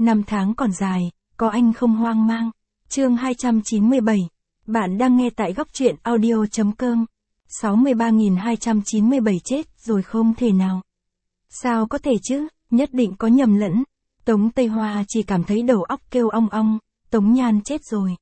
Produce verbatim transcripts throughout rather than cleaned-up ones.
Năm tháng còn dài, có anh không hoang mang. Chương hai trăm chín mươi bảy. Bạn đang nghe tại góc truyện audio.com. sáu mươi ba nghìn hai trăm chín mươi bảy chết rồi không thể nào. Sao có thể chứ, nhất định có nhầm lẫn. Tống Tây Hoa chỉ cảm thấy đầu óc kêu ong ong, Tống Nhan chết rồi.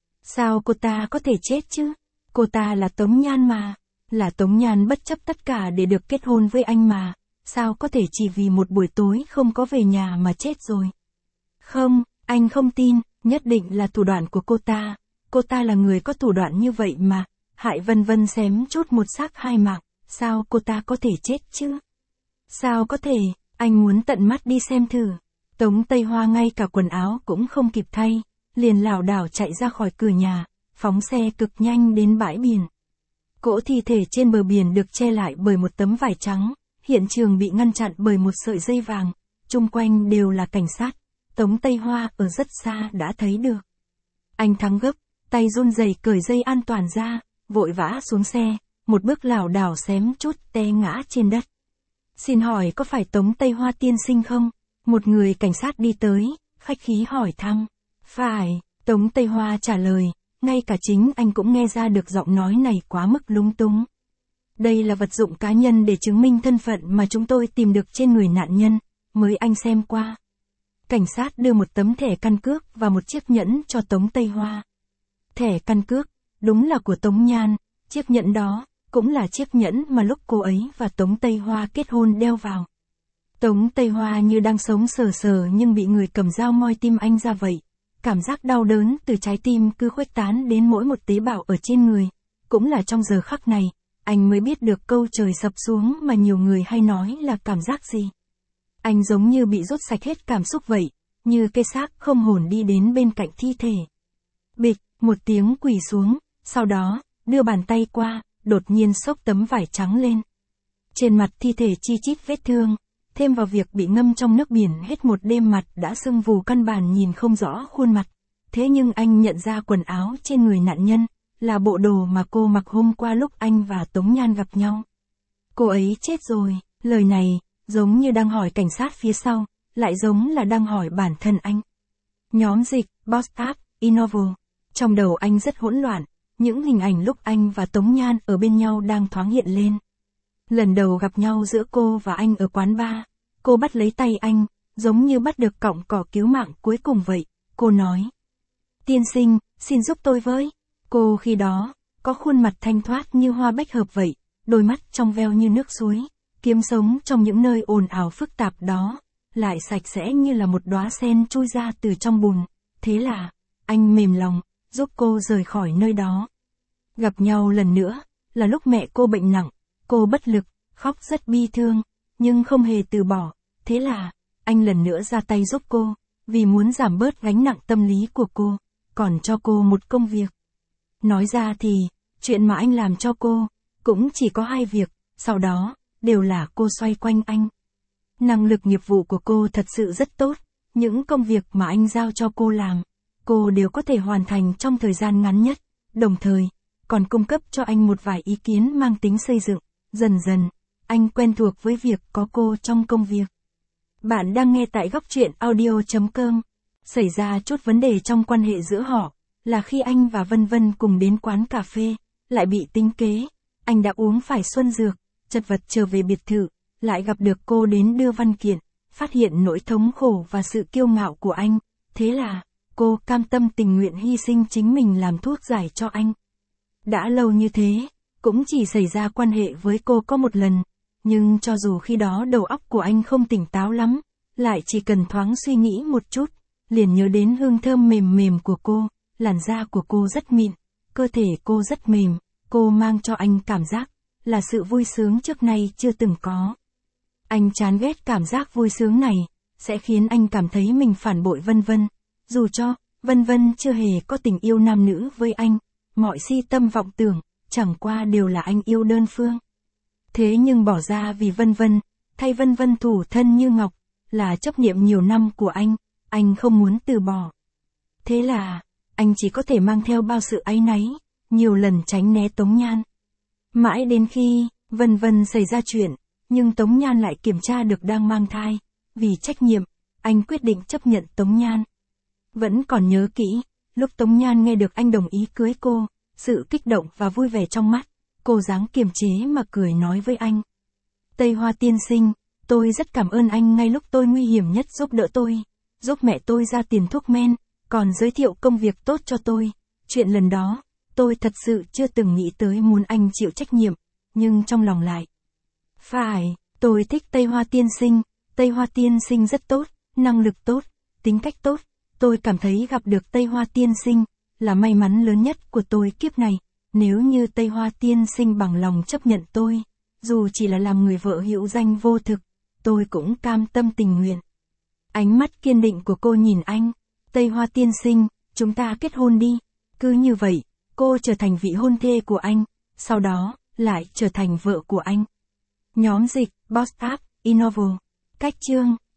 Sao cô ta có thể chết chứ? Cô ta là Tống Nhan mà. Là Tống Nhan bất chấp tất cả để được kết hôn với anh mà. Sao có thể chỉ vì một buổi tối không có về nhà mà chết rồi? Không, anh không tin, nhất định là thủ đoạn của cô ta. Cô ta là người có thủ đoạn như vậy mà. Hại Vân Vân xém chút một xác hai mạng. Sao cô ta có thể chết chứ? Sao có thể, anh muốn tận mắt đi xem thử. Tống Tây Hoa ngay cả quần áo cũng không kịp thay, liền lảo đảo chạy ra khỏi cửa nhà, phóng xe cực nhanh đến bãi biển. Cỗ thi thể trên bờ biển được che lại bởi một tấm vải trắng, hiện trường bị ngăn chặn bởi một sợi dây vàng, chung quanh đều là cảnh sát. Tống Tây Hoa ở rất xa đã thấy được. Anh thắng gấp, tay run rẩy cởi dây an toàn ra, vội vã xuống xe, một bước lảo đảo xém chút té ngã trên đất. Xin hỏi có phải Tống Tây Hoa tiên sinh không? Một người cảnh sát đi tới, khách khí hỏi thăm. Phải, Tống Tây Hoa trả lời, ngay cả chính anh cũng nghe ra được giọng nói này quá mức lúng túng. Đây là vật dụng cá nhân để chứng minh thân phận mà chúng tôi tìm được trên người nạn nhân, mới anh xem qua. Cảnh sát đưa một tấm thẻ căn cước và một chiếc nhẫn cho Tống Tây Hoa. Thẻ căn cước, đúng là của Tống Nhan, chiếc nhẫn đó, cũng là chiếc nhẫn mà lúc cô ấy và Tống Tây Hoa kết hôn đeo vào. Tống Tây Hoa như đang sống sờ sờ nhưng bị người cầm dao moi tim anh ra vậy. Cảm giác đau đớn từ trái tim cứ khuếch tán đến mỗi một tế bào ở trên người. Cũng là trong giờ khắc này, anh mới biết được câu trời sập xuống mà nhiều người hay nói là cảm giác gì. Anh giống như bị rút sạch hết cảm xúc vậy, như cây xác không hồn đi đến bên cạnh thi thể. Bịch, một tiếng quỳ xuống, sau đó, đưa bàn tay qua, đột nhiên xốc tấm vải trắng lên. Trên mặt thi thể chi chít vết thương, thêm vào việc bị ngâm trong nước biển hết một đêm mặt đã sưng vù căn bản nhìn không rõ khuôn mặt. Thế nhưng anh nhận ra quần áo trên người nạn nhân, là bộ đồ mà cô mặc hôm qua lúc anh và Tống Nhan gặp nhau. Cô ấy chết rồi, lời này, giống như đang hỏi cảnh sát phía sau, lại giống là đang hỏi bản thân anh. Nhóm dịch, Boss App, Innovo. Trong đầu anh rất hỗn loạn, những hình ảnh lúc anh và Tống Nhan ở bên nhau đang thoáng hiện lên. Lần đầu gặp nhau giữa cô và anh ở quán bar, cô bắt lấy tay anh, giống như bắt được cọng cỏ cứu mạng cuối cùng vậy. Cô nói, tiên sinh, xin giúp tôi với. Cô khi đó, có khuôn mặt thanh thoát như hoa bách hợp vậy, đôi mắt trong veo như nước suối, kiếm sống trong những nơi ồn ào phức tạp đó, lại sạch sẽ như là một đóa sen chui ra từ trong bùn. Thế là, anh mềm lòng, giúp cô rời khỏi nơi đó. Gặp nhau lần nữa, là lúc mẹ cô bệnh nặng, cô bất lực, khóc rất bi thương, nhưng không hề từ bỏ. Thế là, anh lần nữa ra tay giúp cô, vì muốn giảm bớt gánh nặng tâm lý của cô, còn cho cô một công việc. Nói ra thì, chuyện mà anh làm cho cô, cũng chỉ có hai việc, sau đó, đều là cô xoay quanh anh. Năng lực nghiệp vụ của cô thật sự rất tốt, những công việc mà anh giao cho cô làm, cô đều có thể hoàn thành trong thời gian ngắn nhất, đồng thời, còn cung cấp cho anh một vài ý kiến mang tính xây dựng. Dần dần, anh quen thuộc với việc có cô trong công việc. Bạn đang nghe tại góc truyện audio.com. Xảy ra chút vấn đề trong quan hệ giữa họ, là khi anh và Vân Vân cùng đến quán cà phê, lại bị tính kế. Anh đã uống phải xuân dược, chật vật trở về biệt thự, lại gặp được cô đến đưa văn kiện, phát hiện nỗi thống khổ và sự kiêu ngạo của anh. Thế là, cô cam tâm tình nguyện hy sinh chính mình làm thuốc giải cho anh. Đã lâu như thế, cũng chỉ xảy ra quan hệ với cô có một lần, nhưng cho dù khi đó đầu óc của anh không tỉnh táo lắm, lại chỉ cần thoáng suy nghĩ một chút, liền nhớ đến hương thơm mềm mềm của cô, làn da của cô rất mịn, cơ thể cô rất mềm, cô mang cho anh cảm giác là sự vui sướng trước nay chưa từng có. Anh chán ghét cảm giác vui sướng này, sẽ khiến anh cảm thấy mình phản bội Vân Vân, dù cho Vân Vân chưa hề có tình yêu nam nữ với anh, mọi si tâm vọng tưởng, chẳng qua đều là anh yêu đơn phương. Thế nhưng bỏ ra vì Vân Vân, thay Vân Vân thủ thân như ngọc, là chấp niệm nhiều năm của anh, anh không muốn từ bỏ. Thế là, anh chỉ có thể mang theo bao sự áy náy, nhiều lần tránh né Tống Nhan. Mãi đến khi, Vân Vân xảy ra chuyện, nhưng Tống Nhan lại kiểm tra được đang mang thai, vì trách nhiệm, anh quyết định chấp nhận Tống Nhan. Vẫn còn nhớ kỹ, lúc Tống Nhan nghe được anh đồng ý cưới cô, sự kích động và vui vẻ trong mắt, cô dáng kiềm chế mà cười nói với anh. Tây Hoa tiên sinh, tôi rất cảm ơn anh ngay lúc tôi nguy hiểm nhất giúp đỡ tôi, giúp mẹ tôi ra tiền thuốc men, còn giới thiệu công việc tốt cho tôi. Chuyện lần đó, tôi thật sự chưa từng nghĩ tới muốn anh chịu trách nhiệm, nhưng trong lòng lại. Phải, tôi thích Tây Hoa tiên sinh, Tây Hoa tiên sinh rất tốt, năng lực tốt, tính cách tốt, tôi cảm thấy gặp được Tây Hoa tiên sinh, là may mắn lớn nhất của tôi kiếp này, nếu như Tây Hoa tiên sinh bằng lòng chấp nhận tôi, dù chỉ là làm người vợ hữu danh vô thực, tôi cũng cam tâm tình nguyện. Ánh mắt kiên định của cô nhìn anh, Tây Hoa tiên sinh, chúng ta kết hôn đi, cứ như vậy, cô trở thành vị hôn thê của anh, sau đó, lại trở thành vợ của anh. Nhóm dịch, Boss App, Innovo, cách chương.